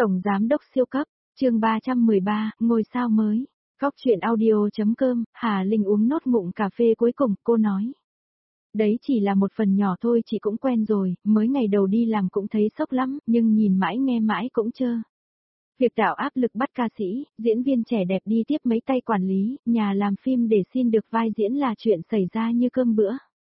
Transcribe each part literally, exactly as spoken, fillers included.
Tổng Giám đốc siêu cấp, chương ba trăm mười ba, ngôi sao mới. Góc chuyện audio.com, Hà Linh uống nốt ngụm cà phê cuối cùng, cô nói. Đấy chỉ là một phần nhỏ thôi, chị cũng quen rồi, mới ngày đầu đi làm cũng thấy sốc lắm, nhưng nhìn mãi nghe mãi cũng chơ. Việc tạo áp lực bắt ca sĩ, diễn viên trẻ đẹp đi tiếp mấy tay quản lý, nhà làm phim để xin được vai diễn là chuyện xảy ra như cơm bữa.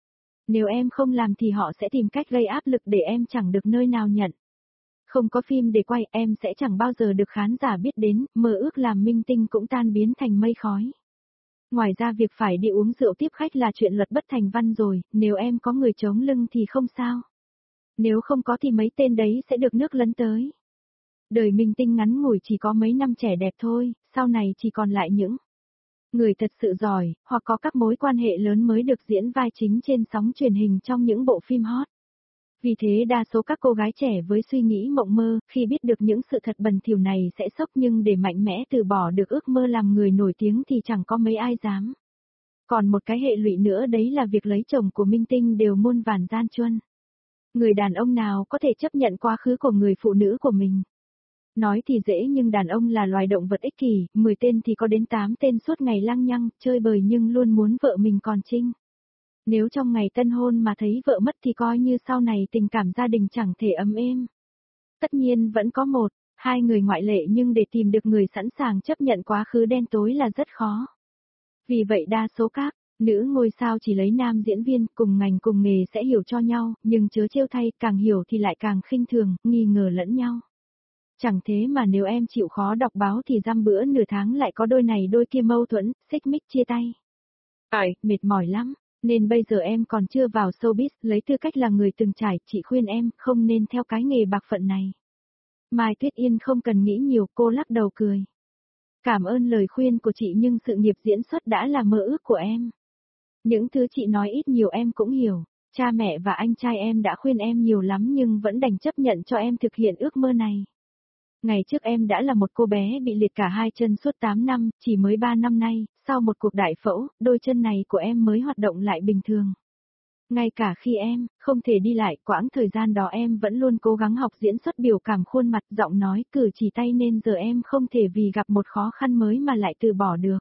Nếu em không làm thì họ sẽ tìm cách gây áp lực để em chẳng được nơi nào nhận. Không có phim để quay, em sẽ chẳng bao giờ được khán giả biết đến, mơ ước làm minh tinh cũng tan biến thành mây khói. Ngoài ra việc phải đi uống rượu tiếp khách là chuyện luật bất thành văn rồi, nếu em có người chống lưng thì không sao. Nếu không có thì mấy tên đấy sẽ được nước lấn tới. Đời minh tinh ngắn ngủi chỉ có mấy năm trẻ đẹp thôi, sau này chỉ còn lại những người thật sự giỏi, hoặc có các mối quan hệ lớn mới được diễn vai chính trên sóng truyền hình trong những bộ phim hot. Vì thế đa số các cô gái trẻ với suy nghĩ mộng mơ, khi biết được những sự thật bẩn thỉu này sẽ sốc, nhưng để mạnh mẽ từ bỏ được ước mơ làm người nổi tiếng thì chẳng có mấy ai dám. Còn một cái hệ lụy nữa đấy là việc lấy chồng của minh tinh đều muôn vàn gian truân. Người đàn ông nào có thể chấp nhận quá khứ của người phụ nữ của mình? Nói thì dễ nhưng đàn ông là loài động vật ích kỷ, mười tên thì có đến tám tên suốt ngày lăng nhăng, chơi bời nhưng luôn muốn vợ mình còn trinh. Nếu trong ngày tân hôn mà thấy vợ mất thì coi như sau này tình cảm gia đình chẳng thể ấm êm. Tất nhiên vẫn có một, hai người ngoại lệ, nhưng để tìm được người sẵn sàng chấp nhận quá khứ đen tối là rất khó. Vì vậy đa số các nữ ngôi sao chỉ lấy nam diễn viên cùng ngành cùng nghề sẽ hiểu cho nhau, nhưng chớ trêu thay, càng hiểu thì lại càng khinh thường, nghi ngờ lẫn nhau. Chẳng thế mà nếu em chịu khó đọc báo thì dăm bữa nửa tháng lại có đôi này đôi kia mâu thuẫn, xích mích chia tay. Ải, mệt mỏi lắm. Nên bây giờ em còn chưa vào showbiz, lấy tư cách là người từng trải, chị khuyên em không nên theo cái nghề bạc phận này. Mai Tuyết Yên không cần nghĩ nhiều, cô lắc đầu cười. Cảm ơn lời khuyên của chị nhưng sự nghiệp diễn xuất đã là mơ ước của em. Những thứ chị nói ít nhiều em cũng hiểu, cha mẹ và anh trai em đã khuyên em nhiều lắm nhưng vẫn đành chấp nhận cho em thực hiện ước mơ này. Ngày trước em đã là một cô bé bị liệt cả hai chân suốt tám năm, chỉ mới ba năm nay, sau một cuộc đại phẫu, đôi chân này của em mới hoạt động lại bình thường. Ngay cả khi em không thể đi lại, quãng thời gian đó em vẫn luôn cố gắng học diễn xuất biểu cảm khuôn mặt, giọng nói, cử chỉ tay nên giờ em không thể vì gặp một khó khăn mới mà lại từ bỏ được.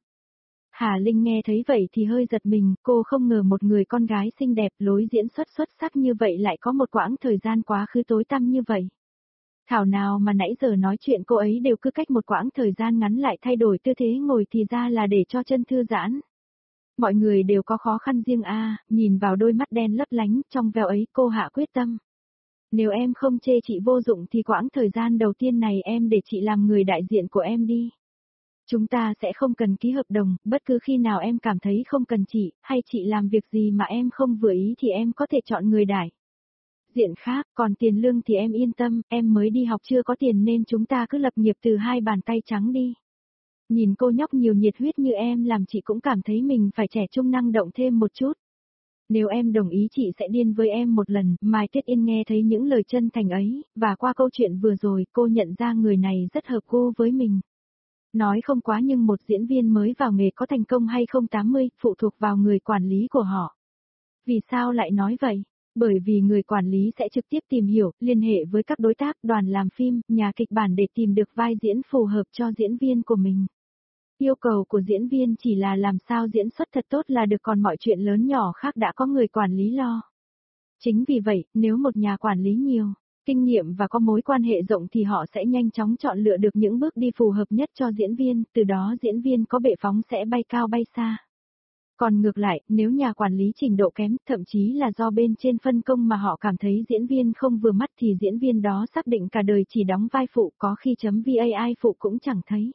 Hà Linh nghe thấy vậy thì hơi giật mình, cô không ngờ một người con gái xinh đẹp lối diễn xuất xuất sắc như vậy lại có một quãng thời gian quá khứ tối tăm như vậy. Thảo nào mà nãy giờ nói chuyện cô ấy đều cứ cách một quãng thời gian ngắn lại thay đổi tư thế ngồi thì ra là để cho chân thư giãn. Mọi người đều có khó khăn riêng a, à, nhìn vào đôi mắt đen lấp lánh trong veo ấy cô hạ quyết tâm. Nếu em không chê chị vô dụng thì quãng thời gian đầu tiên này em để chị làm người đại diện của em đi. Chúng ta sẽ không cần ký hợp đồng, bất cứ khi nào em cảm thấy không cần chị, hay chị làm việc gì mà em không vừa ý thì em có thể chọn người đại diện khác, còn tiền lương thì em yên tâm, em mới đi học chưa có tiền nên chúng ta cứ lập nghiệp từ hai bàn tay trắng đi. Nhìn cô nhóc nhiều nhiệt huyết như em làm chị cũng cảm thấy mình phải trẻ trung năng động thêm một chút. Nếu em đồng ý chị sẽ điên với em một lần. Mai Tuyết Yên nghe thấy những lời chân thành ấy, và qua câu chuyện vừa rồi cô nhận ra người này rất hợp gu với mình. Nói không quá nhưng một diễn viên mới vào nghề có thành công hay không tám mươi, phụ thuộc vào người quản lý của họ. Vì sao lại nói vậy? Bởi vì người quản lý sẽ trực tiếp tìm hiểu, liên hệ với các đối tác, đoàn làm phim, nhà kịch bản để tìm được vai diễn phù hợp cho diễn viên của mình. Yêu cầu của diễn viên chỉ là làm sao diễn xuất thật tốt là được, còn mọi chuyện lớn nhỏ khác đã có người quản lý lo. Chính vì vậy, nếu một nhà quản lý nhiều kinh nghiệm và có mối quan hệ rộng thì họ sẽ nhanh chóng chọn lựa được những bước đi phù hợp nhất cho diễn viên, từ đó diễn viên có bệ phóng sẽ bay cao bay xa. Còn ngược lại, nếu nhà quản lý trình độ kém, thậm chí là do bên trên phân công mà họ cảm thấy diễn viên không vừa mắt thì diễn viên đó xác định cả đời chỉ đóng vai phụ, có khi chấm vai phụ cũng chẳng thấy.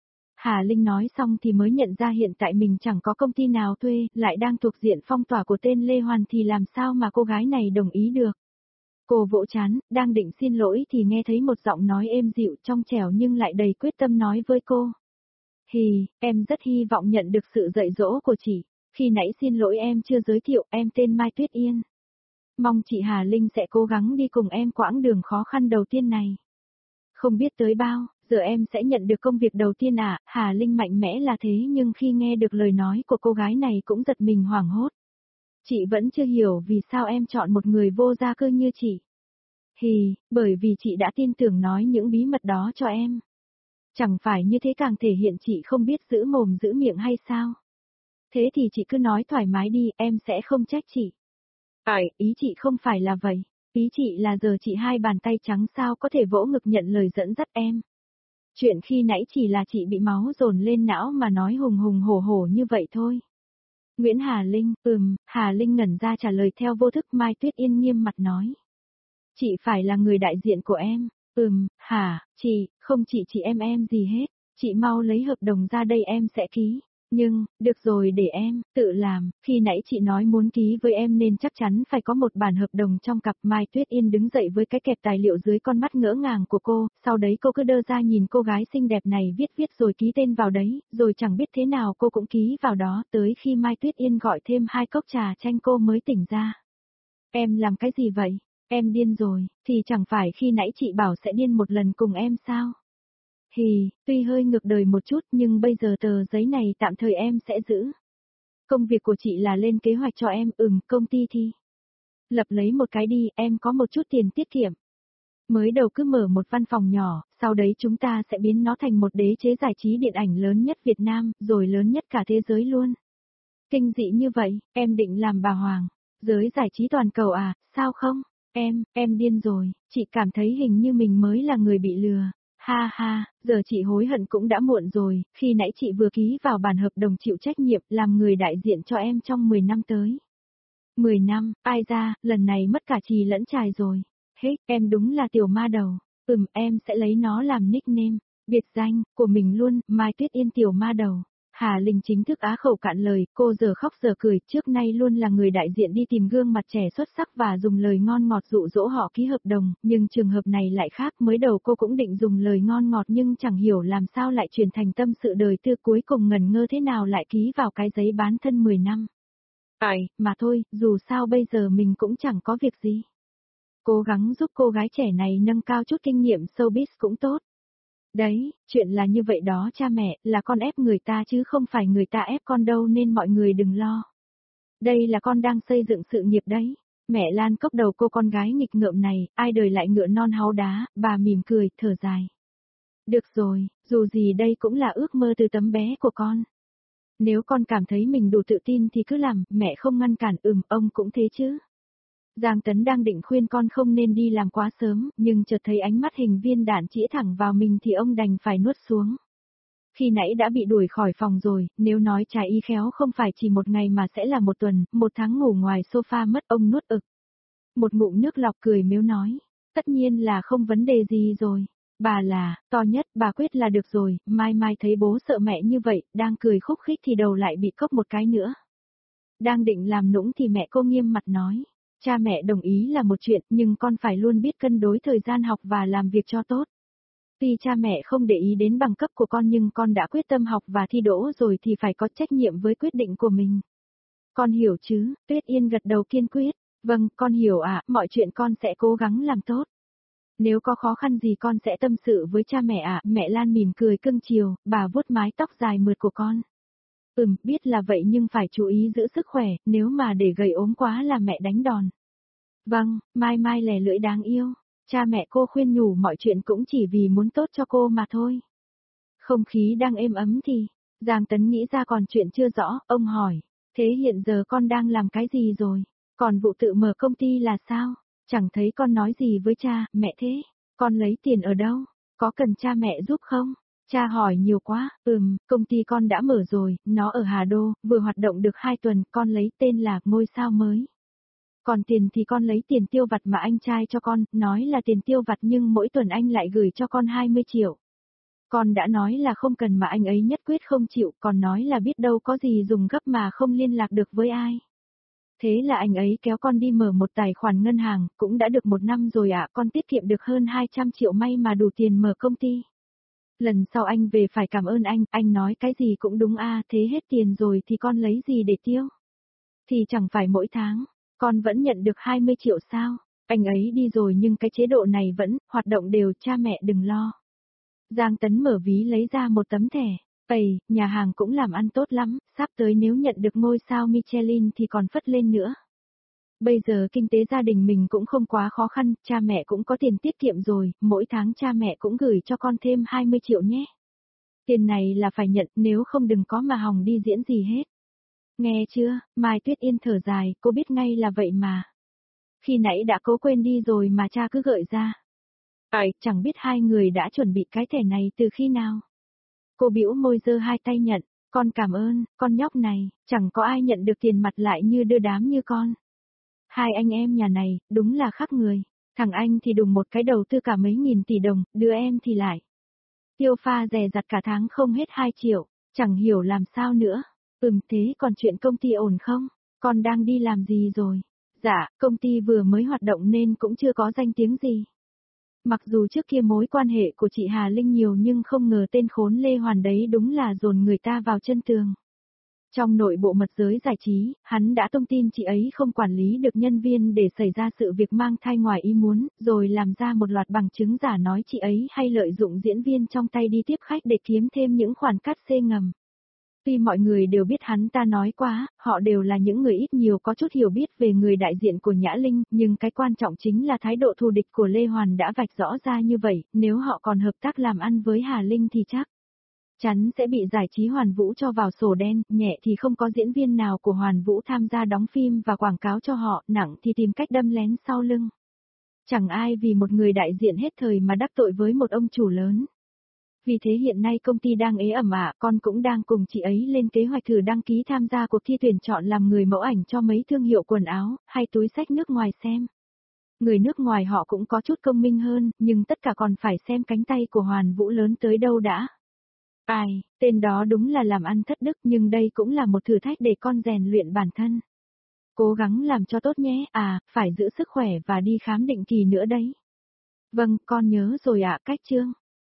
Hà Linh nói xong thì mới nhận ra hiện tại mình chẳng có công ty nào thuê, lại đang thuộc diện phong tỏa của tên Lê Hoàn thì làm sao mà cô gái này đồng ý được. Cô vỗ trán, đang định xin lỗi thì nghe thấy một giọng nói êm dịu trong trẻo nhưng lại đầy quyết tâm nói với cô. Hì, em rất hy vọng nhận được sự dạy dỗ của chị. Khi nãy xin lỗi em chưa giới thiệu, em tên Mai Tuyết Yên. Mong chị Hà Linh sẽ cố gắng đi cùng em quãng đường khó khăn đầu tiên này. Không biết tới bao giờ em sẽ nhận được công việc đầu tiên à? Hà Linh mạnh mẽ là thế nhưng khi nghe được lời nói của cô gái này cũng giật mình hoảng hốt. Chị vẫn chưa hiểu vì sao em chọn một người vô gia cư như chị. Hì, bởi vì chị đã tin tưởng nói những bí mật đó cho em. Chẳng phải như thế càng thể hiện chị không biết giữ mồm giữ miệng hay sao? Thế thì chị cứ nói thoải mái đi, em sẽ không trách chị. Ải, ý chị không phải là vậy. Ý chị là giờ chị hai bàn tay trắng sao có thể vỗ ngực nhận lời dẫn dắt em. Chuyện khi nãy chỉ là chị bị máu dồn lên não mà nói hùng hùng hổ hổ như vậy thôi. Nguyễn Hà Linh, ừm, Hà Linh ngẩn ra trả lời theo vô thức. Mai Tuyết Yên nghiêm mặt nói. Chị phải là người đại diện của em. Ừm, hả, chị, không chị chị em em gì hết. Chị mau lấy hợp đồng ra đây em sẽ ký. Nhưng, được rồi để em, tự làm, khi nãy chị nói muốn ký với em nên chắc chắn phải có một bản hợp đồng trong cặp. Mai Tuyết Yên đứng dậy với cái kẹp tài liệu dưới con mắt ngỡ ngàng của cô, sau đấy cô cứ đơ ra nhìn cô gái xinh đẹp này viết viết rồi ký tên vào đấy, rồi chẳng biết thế nào cô cũng ký vào đó, tới khi Mai Tuyết Yên gọi thêm hai cốc trà chanh cô mới tỉnh ra. Em làm cái gì vậy? Em điên rồi, thì chẳng phải khi nãy chị bảo sẽ điên một lần cùng em sao? Hì, tuy hơi ngược đời một chút nhưng bây giờ tờ giấy này tạm thời em sẽ giữ. Công việc của chị là lên kế hoạch cho em, ừm, công ty thì. Lập lấy một cái đi, em có một chút tiền tiết kiệm. Mới đầu cứ mở một văn phòng nhỏ, sau đấy chúng ta sẽ biến nó thành một đế chế giải trí điện ảnh lớn nhất Việt Nam, rồi lớn nhất cả thế giới luôn. Kinh dị như vậy, em định làm bà Hoàng. Giới giải trí toàn cầu à, sao không? Em, em điên rồi, chị cảm thấy hình như mình mới là người bị lừa. Ha ha, giờ chị hối hận cũng đã muộn rồi, khi nãy chị vừa ký vào bản hợp đồng chịu trách nhiệm làm người đại diện cho em trong mười năm tới. mười năm, ai ra, lần này mất cả chì lẫn chài rồi. Hết, em đúng là tiểu ma đầu. Ừm, em sẽ lấy nó làm nickname, biệt danh, của mình luôn, Mai Tuyết Yên tiểu ma đầu. Hà Linh chính thức á khẩu cạn lời, cô giờ khóc giờ cười, trước nay luôn là người đại diện đi tìm gương mặt trẻ xuất sắc và dùng lời ngon ngọt dụ dỗ họ ký hợp đồng, nhưng trường hợp này lại khác, mới đầu cô cũng định dùng lời ngon ngọt nhưng chẳng hiểu làm sao lại chuyển thành tâm sự đời tư, cuối cùng ngần ngơ thế nào lại ký vào cái giấy bán thân mười năm. Ai, mà thôi, dù sao bây giờ mình cũng chẳng có việc gì. Cố gắng giúp cô gái trẻ này nâng cao chút kinh nghiệm showbiz cũng tốt. Đấy, chuyện là như vậy đó cha mẹ, là con ép người ta chứ không phải người ta ép con đâu nên mọi người đừng lo. Đây là con đang xây dựng sự nghiệp đấy. Mẹ Lan cốc đầu cô con gái nghịch ngợm này, ai đời lại ngựa non háu đá, bà mỉm cười, thở dài. Được rồi, dù gì đây cũng là ước mơ từ tấm bé của con. Nếu con cảm thấy mình đủ tự tin thì cứ làm, mẹ không ngăn cản. Ừm, ông cũng thế chứ. Giang Tấn đang định khuyên con không nên đi làm quá sớm, nhưng chợt thấy ánh mắt hình viên đạn chĩa thẳng vào mình thì ông đành phải nuốt xuống. Khi nãy đã bị đuổi khỏi phòng rồi, nếu nói trái ý khéo không phải chỉ một ngày mà sẽ là một tuần, một tháng ngủ ngoài sofa mất. Ông nuốt ực. Một ngụm nước lọc cười mếu nói, tất nhiên là không vấn đề gì rồi. Bà là, to nhất, bà quyết là được rồi. Mai Mai thấy bố sợ mẹ như vậy, đang cười khúc khích thì đầu lại bị cốc một cái nữa. Đang định làm nũng thì mẹ cô nghiêm mặt nói. Cha mẹ đồng ý là một chuyện, nhưng con phải luôn biết cân đối thời gian học và làm việc cho tốt. Tuy cha mẹ không để ý đến bằng cấp của con nhưng con đã quyết tâm học và thi đỗ rồi thì phải có trách nhiệm với quyết định của mình. Con hiểu chứ? Tuyết Yên gật đầu kiên quyết. Vâng, con hiểu ạ, mọi chuyện con sẽ cố gắng làm tốt. Nếu có khó khăn gì con sẽ tâm sự với cha mẹ ạ. Mẹ Lan mỉm cười cưng chiều, bà vuốt mái tóc dài mượt của con. Ừm, biết là vậy nhưng phải chú ý giữ sức khỏe, nếu mà để gầy ốm quá là mẹ đánh đòn. Vâng, Mai Mai lè lưỡi đáng yêu. Cha mẹ cô khuyên nhủ mọi chuyện cũng chỉ vì muốn tốt cho cô mà thôi. Không khí đang êm ấm thì, Giang Tấn nghĩ ra còn chuyện chưa rõ, ông hỏi. Thế hiện giờ con đang làm cái gì rồi? Còn vụ tự mở công ty là sao? Chẳng thấy con nói gì với cha, mẹ thế. Con lấy tiền ở đâu? Có cần cha mẹ giúp không? Cha hỏi nhiều quá, ừm, công ty con đã mở rồi, nó ở Hà Đô, vừa hoạt động được hai tuần, con lấy tên là Ngôi Sao Mới. Còn tiền thì con lấy tiền tiêu vặt mà anh trai cho con, nói là tiền tiêu vặt nhưng mỗi tuần anh lại gửi cho con hai mươi triệu. Con đã nói là không cần mà anh ấy nhất quyết không chịu, còn nói là biết đâu có gì dùng gấp mà không liên lạc được với ai. Thế là anh ấy kéo con đi mở một tài khoản ngân hàng, cũng đã được một năm rồi ạ, con tiết kiệm được hơn hai trăm triệu may mà đủ tiền mở công ty. Lần sau anh về phải cảm ơn anh, anh nói cái gì cũng đúng a, thế hết tiền rồi thì con lấy gì để tiêu? Thì chẳng phải mỗi tháng, con vẫn nhận được hai mươi triệu sao? Anh ấy đi rồi nhưng cái chế độ này vẫn, hoạt động đều, cha mẹ đừng lo. Giang Tấn mở ví lấy ra một tấm thẻ. Ây, nhà hàng cũng làm ăn tốt lắm, sắp tới nếu nhận được ngôi sao Michelin thì còn phất lên nữa. Bây giờ kinh tế gia đình mình cũng không quá khó khăn, cha mẹ cũng có tiền tiết kiệm rồi, mỗi tháng cha mẹ cũng gửi cho con thêm hai mươi triệu nhé. Tiền này là phải nhận, nếu không đừng có mà hòng đi diễn gì hết. Nghe chưa, Mai Tuyết Yên thở dài, cô biết ngay là vậy mà. Khi nãy đã cố quên đi rồi mà cha cứ gợi ra. Ấy, chẳng biết hai người đã chuẩn bị cái thẻ này từ khi nào. Cô bĩu môi giơ hai tay nhận, con cảm ơn, con nhóc này, chẳng có ai nhận được tiền mặt lại như đưa đám như con. Hai anh em nhà này, đúng là khác người. Thằng anh thì đùng một cái đầu tư cả mấy nghìn tỷ đồng, đứa em thì lại. Tiêu pha rè rặt cả tháng không hết hai triệu, chẳng hiểu làm sao nữa. Ừm thế còn chuyện công ty ổn không? Con đang đi làm gì rồi? Dạ, công ty vừa mới hoạt động nên cũng chưa có danh tiếng gì. Mặc dù trước kia mối quan hệ của chị Hà Linh nhiều nhưng không ngờ tên khốn Lê Hoàn đấy đúng là dồn người ta vào chân tường. Trong nội bộ mật giới giải trí, hắn đã thông tin chị ấy không quản lý được nhân viên để xảy ra sự việc mang thai ngoài ý muốn, rồi làm ra một loạt bằng chứng giả nói chị ấy hay lợi dụng diễn viên trong tay đi tiếp khách để kiếm thêm những khoản cắt xê ngầm. Tuy mọi người đều biết hắn ta nói quá, họ đều là những người ít nhiều có chút hiểu biết về người đại diện của Nhã Linh, nhưng cái quan trọng chính là thái độ thù địch của Lê Hoàn đã vạch rõ ra như vậy, nếu họ còn hợp tác làm ăn với Hà Linh thì chắc chắn sẽ bị giải trí Hoàn Vũ cho vào sổ đen, nhẹ thì không có diễn viên nào của Hoàn Vũ tham gia đóng phim và quảng cáo cho họ, nặng thì tìm cách đâm lén sau lưng. Chẳng ai vì một người đại diện hết thời mà đắc tội với một ông chủ lớn. Vì thế hiện nay công ty đang ế ẩm ả, con cũng đang cùng chị ấy lên kế hoạch thử đăng ký tham gia cuộc thi tuyển chọn làm người mẫu ảnh cho mấy thương hiệu quần áo, hay túi xách nước ngoài xem. Người nước ngoài họ cũng có chút công minh hơn, nhưng tất cả còn phải xem cánh tay của Hoàn Vũ lớn tới đâu đã. Ai, tên đó đúng là làm ăn thất đức nhưng đây cũng là một thử thách để con rèn luyện bản thân. Cố gắng làm cho tốt nhé, à, phải giữ sức khỏe và đi khám định kỳ nữa đấy. Vâng, con nhớ rồi ạ, cách chương.